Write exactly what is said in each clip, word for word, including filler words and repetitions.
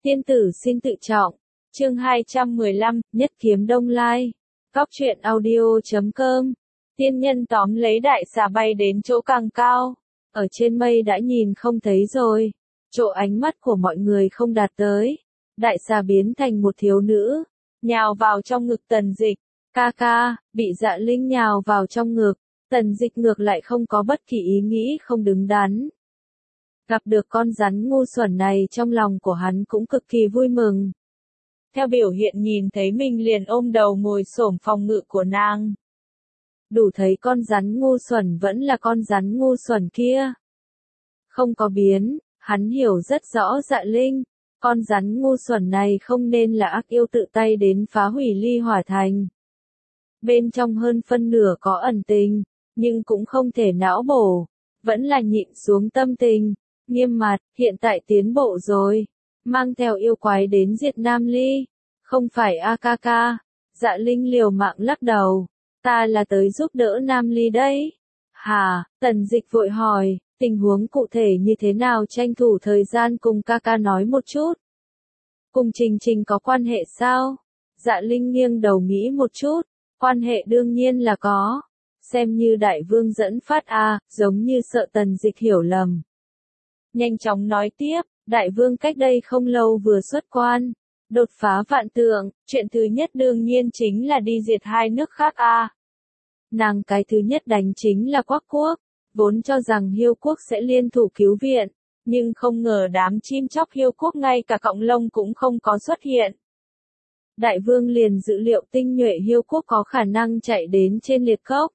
Tiên tử xin tự trọng. Chương hai trăm mười lăm, Nhất kiếm Đông Lai. Góc truyện audio chấm com. Tiên nhân tóm lấy đại xà bay đến chỗ càng cao. Ở trên mây đã nhìn không thấy rồi. Chỗ ánh mắt của mọi người không đạt tới. Đại xà biến thành một thiếu nữ. Nhào vào trong ngực Tần Dịch. Ca ca, bị Dạ Linh nhào vào trong ngực. Tần Dịch ngược lại không có bất kỳ ý nghĩ không đứng đắn. Gặp được con rắn ngu xuẩn này trong lòng của hắn cũng cực kỳ vui mừng. Theo biểu hiện nhìn thấy mình liền ôm đầu ngồi xổm phòng ngự của nàng. Đủ thấy con rắn ngu xuẩn vẫn là con rắn ngu xuẩn kia. Không có biến, hắn hiểu rất rõ Dạ Linh. Con rắn ngu xuẩn này không nên là ác yêu tự tay đến phá hủy Ly Hỏa Thành. Bên trong hơn phân nửa có ẩn tình, nhưng cũng không thể não bổ. Vẫn là nhịn xuống tâm tình. Nghiêm mặt, hiện tại tiến bộ rồi. Mang theo yêu quái đến diệt Nam Ly. Không phải a ca ca. Dạ Linh liều mạng lắc đầu. Ta là tới giúp đỡ Nam Ly đấy. Hà, Tần Dịch vội hỏi, tình huống cụ thể như thế nào, tranh thủ thời gian cùng ca ca nói một chút. Cùng Trình Trình có quan hệ sao? Dạ Linh nghiêng đầu nghĩ một chút. Quan hệ đương nhiên là có. Xem như đại vương dẫn phát a, giống như sợ Tần Dịch hiểu lầm. Nhanh chóng nói tiếp, đại vương cách đây không lâu vừa xuất quan, đột phá vạn tượng, chuyện thứ nhất đương nhiên chính là đi diệt hai nước khác a. À. Nàng cái thứ nhất đánh chính là Quắc quốc, vốn cho rằng Hiêu quốc sẽ liên thủ cứu viện, nhưng không ngờ đám chim chóc Hiêu quốc ngay cả cọng lông cũng không có xuất hiện. Đại vương liền dự liệu tinh nhuệ Hiêu quốc có khả năng chạy đến trên liệt cốc.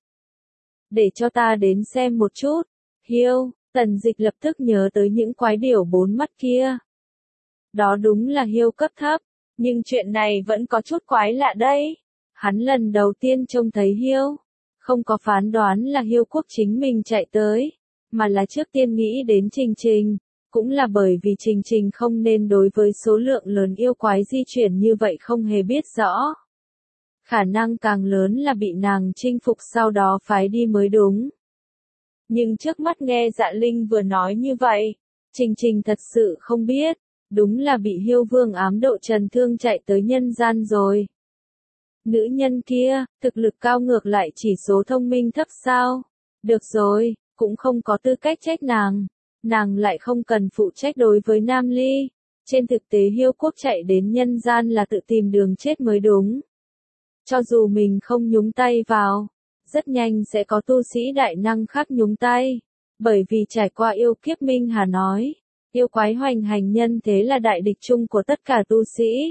Để cho ta đến xem một chút. Hiêu. Tần Dịch lập tức nhớ tới những quái điểu bốn mắt kia. Đó đúng là hiêu cấp thấp, nhưng chuyện này vẫn có chút quái lạ đấy. Hắn lần đầu tiên trông thấy hiêu, không có phán đoán là hiêu quốc chính mình chạy tới, mà là trước tiên nghĩ đến Trình Trình, cũng là bởi vì Trình Trình không nên đối với số lượng lớn yêu quái di chuyển như vậy không hề biết rõ. Khả năng càng lớn là bị nàng chinh phục sau đó phái đi mới đúng. Nhưng trước mắt nghe Dạ Linh vừa nói như vậy, Trình Trình thật sự không biết, đúng là bị Hiêu Vương ám độ trần thương chạy tới nhân gian rồi. Nữ nhân kia, thực lực cao ngược lại chỉ số thông minh thấp sao? Được rồi, cũng không có tư cách trách nàng, nàng lại không cần phụ trách đối với Nam Ly. Trên thực tế Hiêu quốc chạy đến nhân gian là tự tìm đường chết mới đúng. Cho dù mình không nhúng tay vào, rất nhanh sẽ có tu sĩ đại năng khác nhúng tay. Bởi vì trải qua yêu kiếp Minh Hà nói, yêu quái hoành hành nhân thế là đại địch chung của tất cả tu sĩ.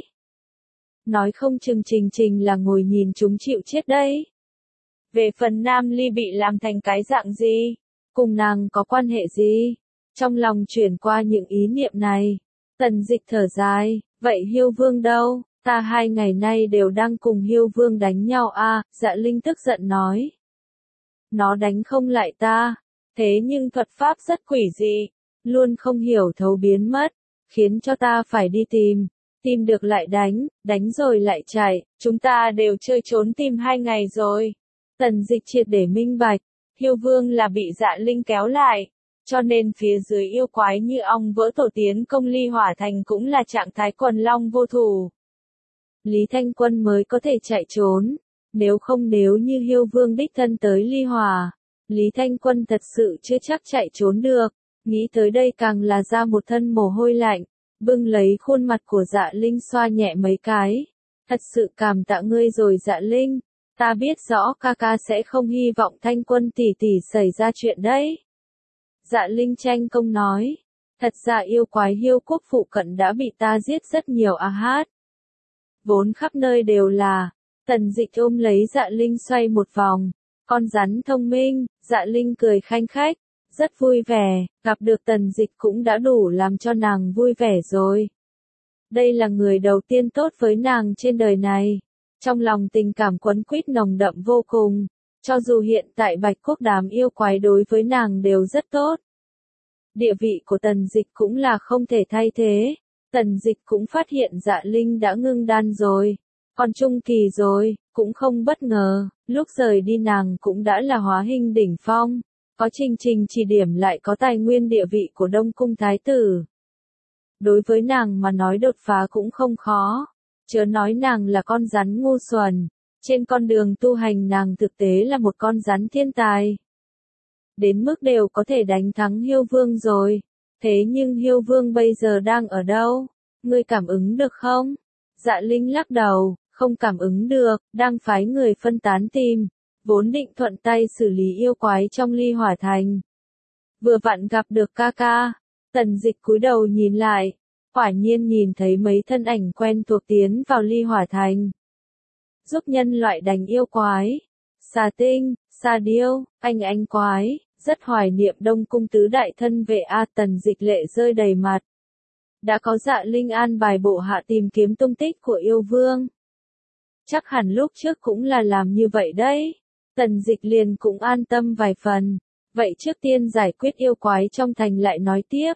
Nói không chừng Trình Trình là ngồi nhìn chúng chịu chết đấy. Về phần Nam Ly bị làm thành cái dạng gì, cùng nàng có quan hệ gì, trong lòng chuyển qua những ý niệm này. Tần Dịch thở dài, vậy Hiêu Vương đâu? Ta hai ngày nay đều đang cùng Hiêu Vương đánh nhau a. À, Dạ Linh tức giận nói. Nó đánh không lại ta, thế nhưng thuật pháp rất quỷ dị, luôn không hiểu thấu biến mất, khiến cho ta phải đi tìm, tìm được lại đánh, đánh rồi lại chạy, chúng ta đều chơi trốn tìm hai ngày rồi. Tần Dịch triệt để minh bạch, Hiêu Vương là bị Dạ Linh kéo lại, cho nên phía dưới yêu quái như ong vỡ tổ tiến công Ly Hỏa Thành cũng là trạng thái quần long vô thủ. Lý Thanh Quân mới có thể chạy trốn, nếu không nếu như Hiêu Vương đích thân tới Ly Hỏa, Lý Thanh Quân thật sự chưa chắc chạy trốn được. Nghĩ tới đây càng là ra một thân mồ hôi lạnh, bưng lấy khuôn mặt của Dạ Linh xoa nhẹ mấy cái. Thật sự cảm tạ ngươi rồi Dạ Linh, ta biết rõ ca ca sẽ không hy vọng Thanh Quân tỷ tỷ xảy ra chuyện đấy. Dạ Linh tranh công nói, thật ra yêu quái Hiêu quốc phụ cận đã bị ta giết rất nhiều a hát. Vốn khắp nơi đều là. Tần Dịch ôm lấy Dạ Linh xoay một vòng, con rắn thông minh. Dạ Linh cười khanh khách, rất vui vẻ, gặp được Tần Dịch cũng đã đủ làm cho nàng vui vẻ rồi. Đây là người đầu tiên tốt với nàng trên đời này, trong lòng tình cảm quấn quýt nồng đậm vô cùng, cho dù hiện tại Bạch Quốc đám yêu quái đối với nàng đều rất tốt. Địa vị của Tần Dịch cũng là không thể thay thế. Tần Dịch cũng phát hiện Dạ Linh đã ngưng đan rồi, còn trung kỳ rồi, cũng không bất ngờ, lúc rời đi nàng cũng đã là hóa hình đỉnh phong, có Trình Trình chỉ điểm lại có tài nguyên địa vị của Đông Cung Thái tử. Đối với nàng mà nói đột phá cũng không khó. Chớ nói nàng là con rắn ngu xuẩn. Trên con đường tu hành nàng thực tế là một con rắn thiên tài. Đến mức đều có thể đánh thắng Hiêu Vương rồi. Thế nhưng Hiêu Vương bây giờ đang ở đâu? Ngươi cảm ứng được không? Dạ Linh lắc đầu, không cảm ứng được, đang phái người phân tán tìm. Vốn định thuận tay xử lý yêu quái trong Ly Hỏa Thành. Vừa vặn gặp được ca ca. Tần Dịch cúi đầu nhìn lại. Quả nhiên nhìn thấy mấy thân ảnh quen thuộc tiến vào Ly Hỏa Thành. Giúp nhân loại đánh yêu quái. Xà tinh, xà điêu, anh anh quái, rất hoài niệm Đông Cung tứ đại thân vệ A. Tần Dịch lệ rơi đầy mặt. Đã có Dạ Linh an bài bộ hạ tìm kiếm tung tích của yêu vương. Chắc hẳn lúc trước cũng là làm như vậy đấy. Tần Dịch liền cũng an tâm vài phần. Vậy trước tiên giải quyết yêu quái trong thành lại nói tiếp.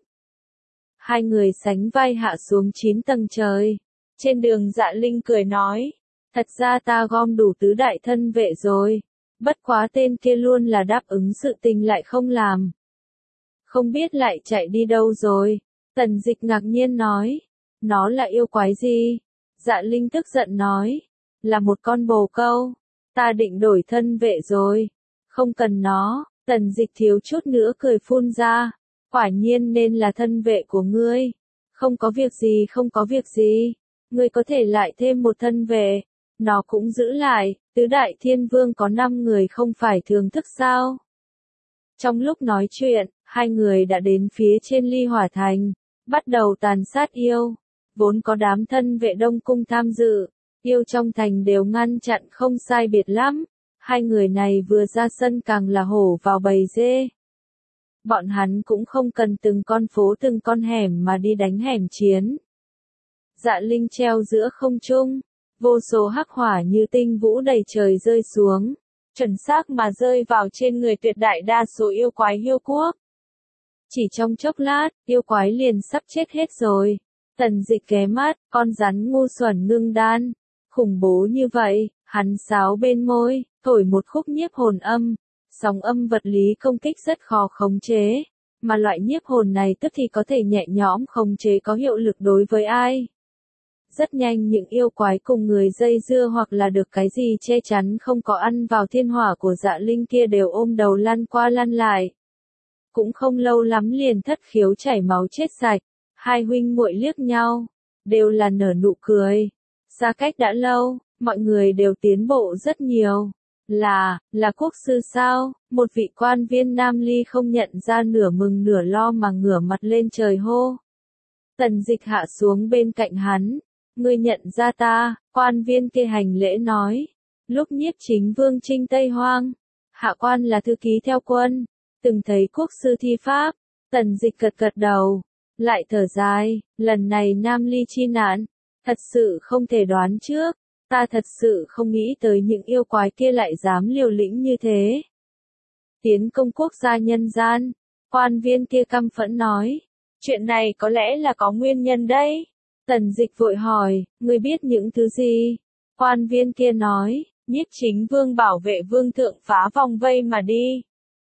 Hai người sánh vai hạ xuống chín tầng trời. Trên đường Dạ Linh cười nói. Thật ra ta gom đủ tứ đại thân vệ rồi. Bất quá tên kia luôn là đáp ứng sự tình lại không làm. Không biết lại chạy đi đâu rồi. Tần Dịch ngạc nhiên nói. Nó là yêu quái gì? Dạ Linh tức giận nói. Là một con bồ câu. Ta định đổi thân vệ rồi. Không cần nó. Tần Dịch thiếu chút nữa cười phun ra. Quả nhiên nên là thân vệ của ngươi. Không có việc gì không có việc gì. Ngươi có thể lại thêm một thân vệ. Nó cũng giữ lại. Tứ đại thiên vương có năm người không phải thường thức sao? Trong lúc nói chuyện, hai người đã đến phía trên Ly Hỏa Thành. Bắt đầu tàn sát yêu. Vốn có đám thân vệ Đông Cung tham dự. Yêu trong thành đều ngăn chặn không sai biệt lắm. Hai người này vừa ra sân càng là hổ vào bầy dê. Bọn hắn cũng không cần từng con phố từng con hẻm mà đi đánh hẻm chiến. Dạ Linh treo giữa không trung. Vô số hắc hỏa như tinh vũ đầy trời rơi xuống. Chuẩn xác mà rơi vào trên người tuyệt đại đa số yêu quái Hiêu Quốc. Chỉ trong chốc lát, yêu quái liền sắp chết hết rồi. Tần Dịch ghé mắt, con rắn ngu xuẩn ngưng đan. Khủng bố như vậy, hắn sáo bên môi, thổi một khúc nhiếp hồn âm. Sóng âm vật lý công kích rất khó khống chế. Mà loại nhiếp hồn này tức thì có thể nhẹ nhõm khống chế có hiệu lực đối với ai. Rất nhanh những yêu quái cùng người dây dưa hoặc là được cái gì che chắn không có ăn vào thiên hỏa của Dạ Linh kia đều ôm đầu lăn qua lăn lại. Cũng không lâu lắm liền thất khiếu chảy máu chết sạch. Hai huynh muội liếc nhau, đều là nở nụ cười. Xa cách đã lâu, mọi người đều tiến bộ rất nhiều. Là, là quốc sư sao? Một vị quan viên Nam Ly không nhận ra nửa mừng nửa lo mà ngửa mặt lên trời hô. Tần Dịch hạ xuống bên cạnh hắn. Ngươi nhận ra ta, quan viên kia hành lễ nói. Lúc Nhiếp Chính Vương chinh Tây Hoang, hạ quan là thư ký theo quân, từng thấy quốc sư thi pháp. Tần Dịch gật gật đầu, lại thở dài, lần này Nam Ly chi nạn, thật sự không thể đoán trước, ta thật sự không nghĩ tới những yêu quái kia lại dám liều lĩnh như thế. Tiến công quốc gia nhân gian, quan viên kia căm phẫn nói, chuyện này có lẽ là có nguyên nhân đấy. Tần Dịch vội hỏi, ngươi biết những thứ gì? Quan viên kia nói, Nhiếp Chính Vương bảo vệ vương thượng phá vòng vây mà đi.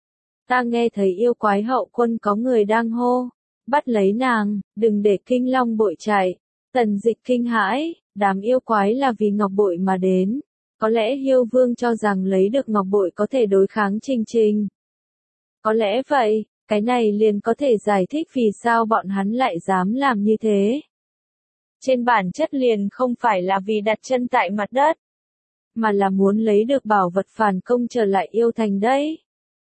Ta nghe thấy yêu quái hậu quân có người đang hô, bắt lấy nàng, đừng để Kinh Long Bội chạy. Tần Dịch kinh hãi, đám yêu quái là vì Ngọc Bội mà đến. Có lẽ Hiêu Vương cho rằng lấy được Ngọc Bội có thể đối kháng Trình Trình. Có lẽ vậy, cái này liền có thể giải thích vì sao bọn hắn lại dám làm như thế. Trên bản chất liền không phải là vì đặt chân tại mặt đất, mà là muốn lấy được bảo vật phản công trở lại yêu thành đấy.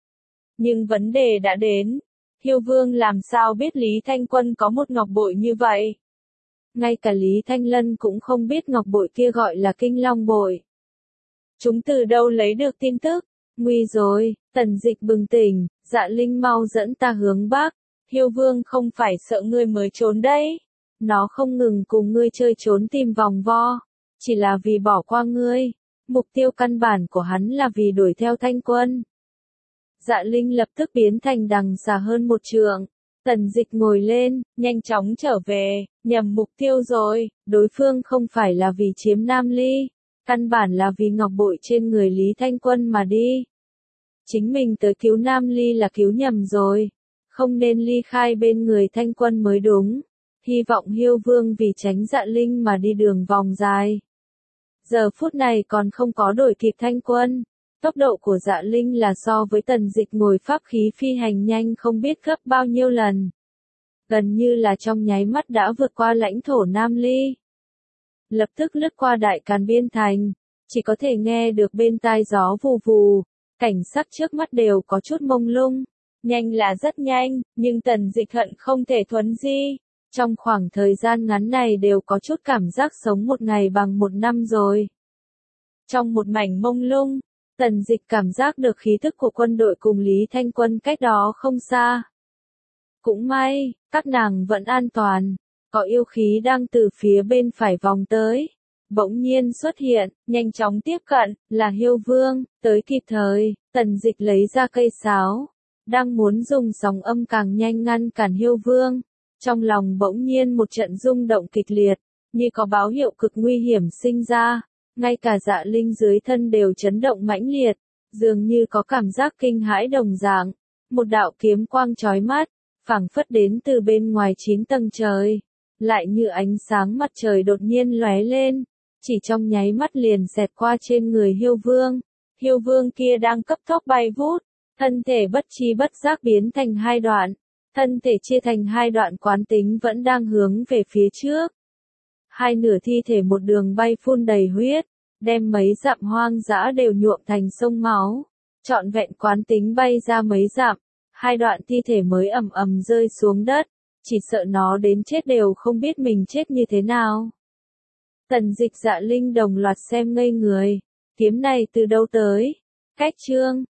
Nhưng vấn đề đã đến, Hiêu Vương làm sao biết Lý Thanh Quân có một ngọc bội như vậy? Ngay cả Lý Thanh Lân cũng không biết ngọc bội kia gọi là Kinh Long Bội. Chúng từ đâu lấy được tin tức? Nguy rồi, Tần Dịch bừng tỉnh, Dạ Linh mau dẫn ta hướng Bắc, Hiêu Vương không phải sợ ngươi mới trốn đấy. Nó không ngừng cùng ngươi chơi trốn tìm vòng vo, chỉ là vì bỏ qua ngươi. Mục tiêu căn bản của hắn là vì đuổi theo Thanh Quân. Dạ Linh lập tức biến thành đằng xa hơn một trượng. Tần Dịch ngồi lên, nhanh chóng trở về, nhầm mục tiêu rồi, đối phương không phải là vì chiếm Nam Ly, căn bản là vì ngọc bội trên người Lý Thanh Quân mà đi. Chính mình tới cứu Nam Ly là cứu nhầm rồi, không nên ly khai bên người Thanh Quân mới đúng. hy vọng Hiêu Vương vì tránh Dạ Linh mà đi đường vòng dài. Giờ phút này còn không có đuổi kịp Thanh Quân, tốc độ của Dạ Linh là so với Tần Dịch ngồi pháp khí phi hành nhanh không biết gấp bao nhiêu lần. Gần như là trong nháy mắt đã vượt qua lãnh thổ Nam Ly. Lập tức lướt qua Đại Càn Biên Thành, chỉ có thể nghe được bên tai gió vù vù, cảnh sắc trước mắt đều có chút mông lung. Nhanh là rất nhanh, nhưng Tần Dịch hận không thể thuấn di. Trong khoảng thời gian ngắn này đều có chút cảm giác sống một ngày bằng một năm rồi. Trong một mảnh mông lung, Tần Dịch cảm giác được khí thức của quân đội cùng Lý Thanh Quân cách đó không xa. Cũng may, các nàng vẫn an toàn, có yêu khí đang từ phía bên phải vòng tới. Bỗng nhiên xuất hiện, nhanh chóng tiếp cận, là Hiêu Vương, tới kịp thời, Tần Dịch lấy ra cây sáo, đang muốn dùng sóng âm càng nhanh ngăn cản Hiêu Vương. Trong lòng bỗng nhiên một trận rung động kịch liệt, như có báo hiệu cực nguy hiểm sinh ra, ngay cả Dạ Linh dưới thân đều chấn động mãnh liệt, dường như có cảm giác kinh hãi đồng dạng. Một đạo kiếm quang chói mắt, phảng phất đến từ bên ngoài chín tầng trời, lại như ánh sáng mặt trời đột nhiên lóe lên, chỉ trong nháy mắt liền xẹt qua trên người Hiêu Vương. Hiêu Vương kia đang cấp tốc bay vút, thân thể bất chi bất giác biến thành hai đoạn. Thân thể chia thành hai đoạn quán tính vẫn đang hướng về phía trước. Hai nửa thi thể một đường bay phun đầy huyết, đem mấy dặm hoang dã đều nhuộm thành sông máu. Trọn vẹn quán tính bay ra mấy dặm, hai đoạn thi thể mới ầm ầm rơi xuống đất, chỉ sợ nó đến chết đều không biết mình chết như thế nào. Tần Dịch Dạ Linh đồng loạt xem ngây người, kiếm này từ đâu tới? Cách Trương,